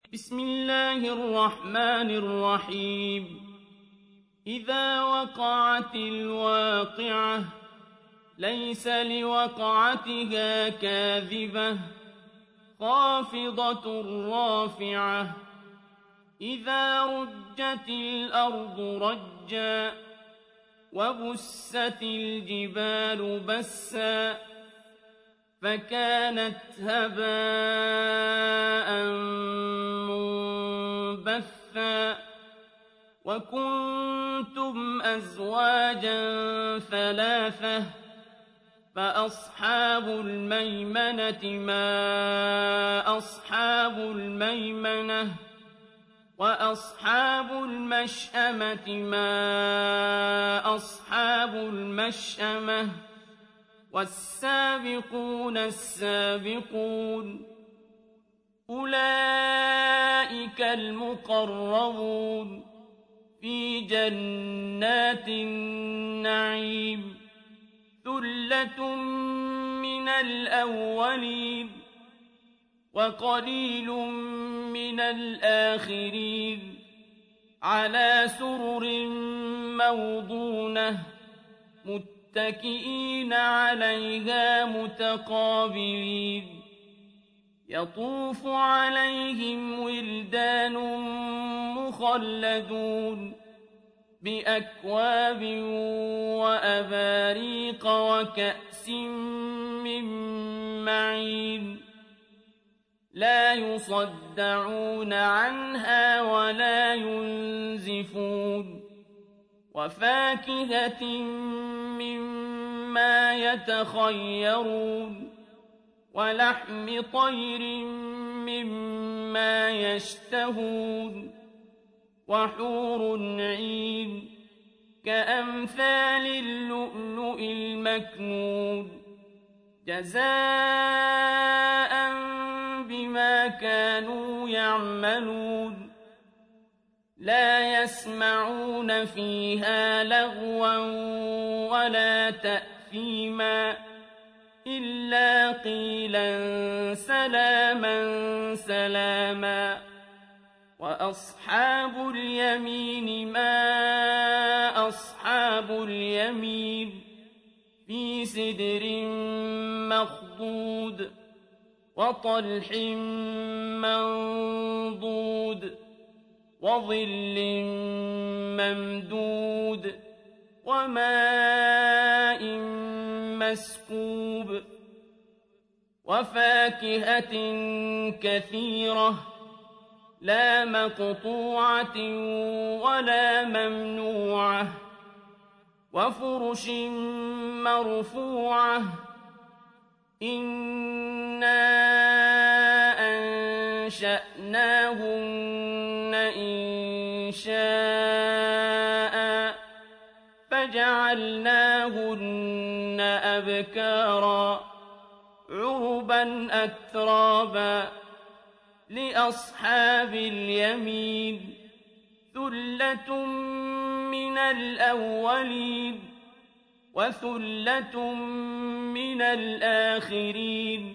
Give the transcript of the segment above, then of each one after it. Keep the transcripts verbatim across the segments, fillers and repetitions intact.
بسم الله الرحمن الرحيم إذا وقعت الواقعة ليس لوقعتها كاذبة خافضة رافعة إذا رجت الأرض رجا وبست الجبال بسا فكانت هباء منبثا وكنتم أزواجا ثلاثة فأصحاب الميمنة ما أصحاب الميمنة وأصحاب المشأمة ما أصحاب المشأمة والسابقون السابقون أولئك المقربون في جنات النعيم ثلة من الأولين وقليل من الآخرين على سرر موضونة متكئين عليها متقابلين يطوف عليهم ولدان مخلدون بأكواب وأباريق وكأس من معين لا يصدعون عنها ولا ينزفون وفاكهة مما يتخيرون ولحم طير مما يشتهون وحور عين كأمثال اللؤلؤ المكنون جزاء بما كانوا يعملون لا يسمعون فيها لغوا ولا تأثيما إلا قيلا سلاما سلاما وأصحاب اليمين ما أصحاب اليمين في سدر مخضود وطلح منضود وظل ممدود وماء مسكوب وفاكهة كثيرة لا مقطوعة ولا ممنوعة وفرش مرفوعة إنا أنشأناهن إنشاء فجعلناهن أبكارا عربا أترابا لأصحاب اليمين ثلة من الأولين وثلة من الآخرين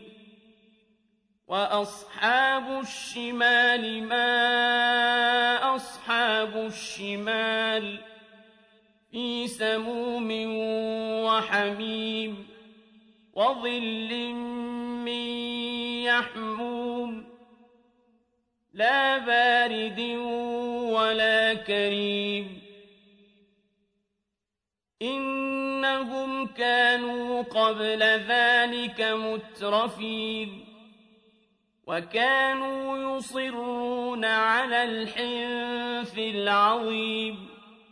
وأصحاب الشمال ما أصحاب الشمال في سموم وحميم وظل من يحموم لا بارد ولا كريم إنهم كانوا قبل ذلك مترفين وكانوا يصرون على الحنث العظيم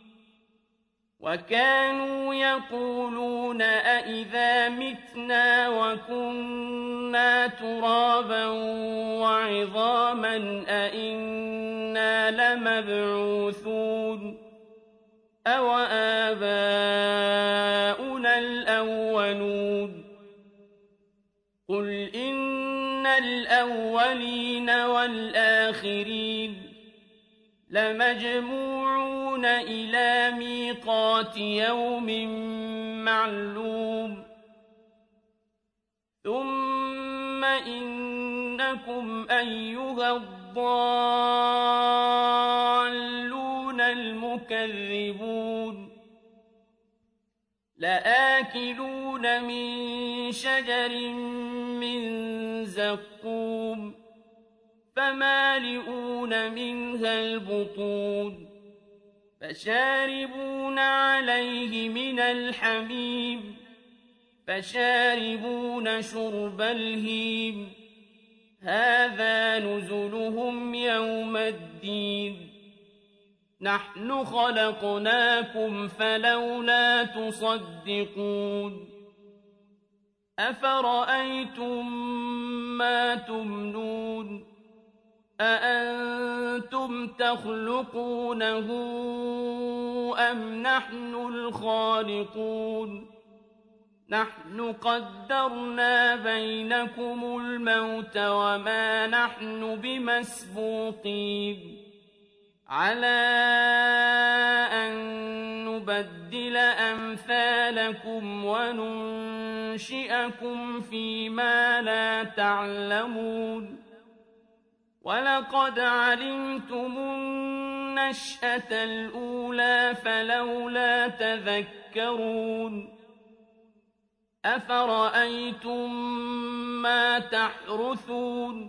وكانوا يقولون أئذا متنا وكنا ترابا وعظاما أئنا لمبعوثون أو آباؤنا الأولون قل إن الأولين والآخرين لمجموعون إلى ميقات يوم معلوم ثم إنكم أيها الضالون الضالون المكذبون لآكلون من شجر من زقوم فمالئون منها البطون فشاربون عليه من الحميم فشاربون شرب الهيم هذا نزلهم يوم الدين نحن خلقناكم فلولا تصدقون أفرأيتم ما تمنون أأنتم تخلقونه أم نحن الخالقون نحن قدرنا بينكم الموت وما نحن بمسبوقين على أن نبدل أمثالكم وننشئكم فيما لا تعلمون ولقد علمتم النشأة الأولى فلولا تذكرون أفرأيتم ما تحرثون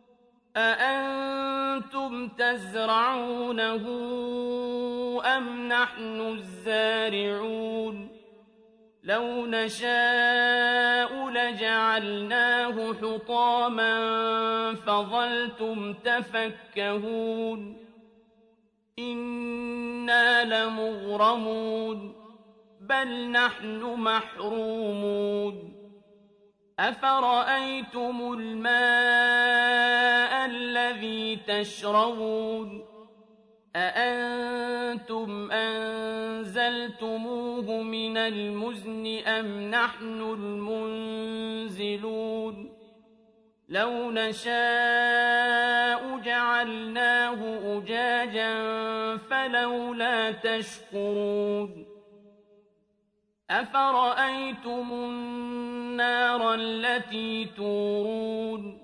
أأنتم تزرعونه أم نحن الزارعون لو نشاء لجعلناه حطاما فظلتم تفكهون إنا لمغرمون بل نحن محرومون أفرأيتم الماء الذي تشربون أأنتم أنزلتموه من المزن أم نحن المنزلون لو نشاء جعلناه أجاجا فلولا تشكرون أفرأيتم النار التي تورون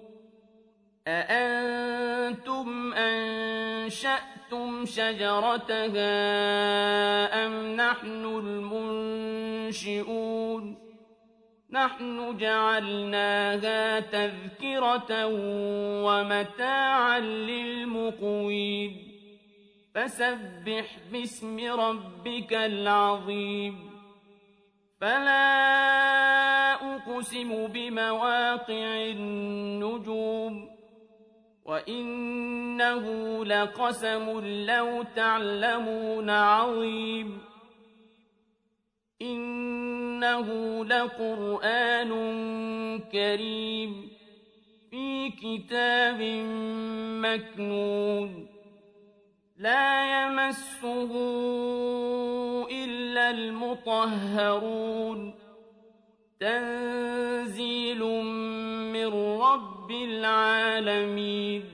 أأنتم أنشأتم شجرتها أم نحن المنشئون نحن جعلناها تذكرة ومتاعا للمقوين فسبح باسم ربك العظيم فلا أقسم بمواقع النجوم وإنه لقسم لو تعلمون عظيم إنه لقرآن كريم في كتاب مكنون لا يمسه إلا المطهرون تنزيل من رب العالمين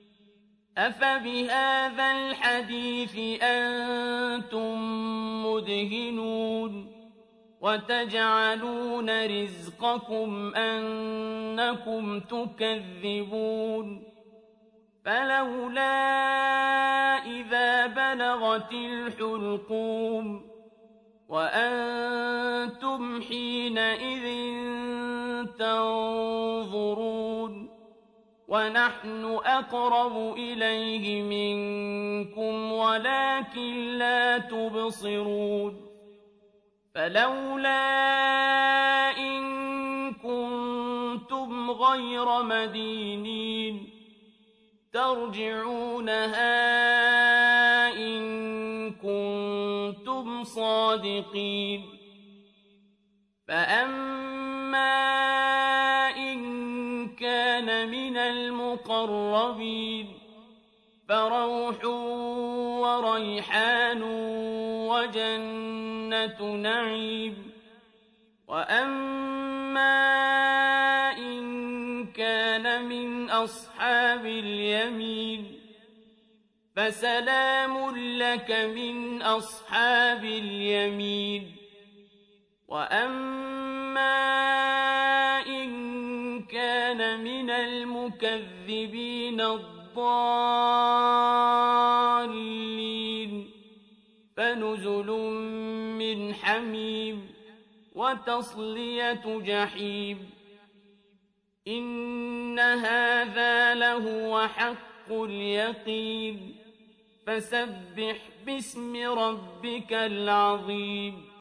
أفبهذا الحديث أنتم مدهنون وتجعلون رزقكم أنكم تكذبون فلولا إذا بلغت الحلقوم وأنتم حينئذ تنظرون ونحن أقرب إليه منكم ولكن لا تبصرون فلولا إن كنتم غير مدينين ترجعونها إن كنتم صادقين فأما إن كان من المقربين فروح وريحان وجنة نعيم وأما إن كان من أصحاب اليمين فسلام لك من أصحاب اليمين وأما إن كان من المكذبين الضالين الضالين فنزل من حميم وتصلية جحيم إن هذا لهو حق اليقين فسبح باسم ربك العظيم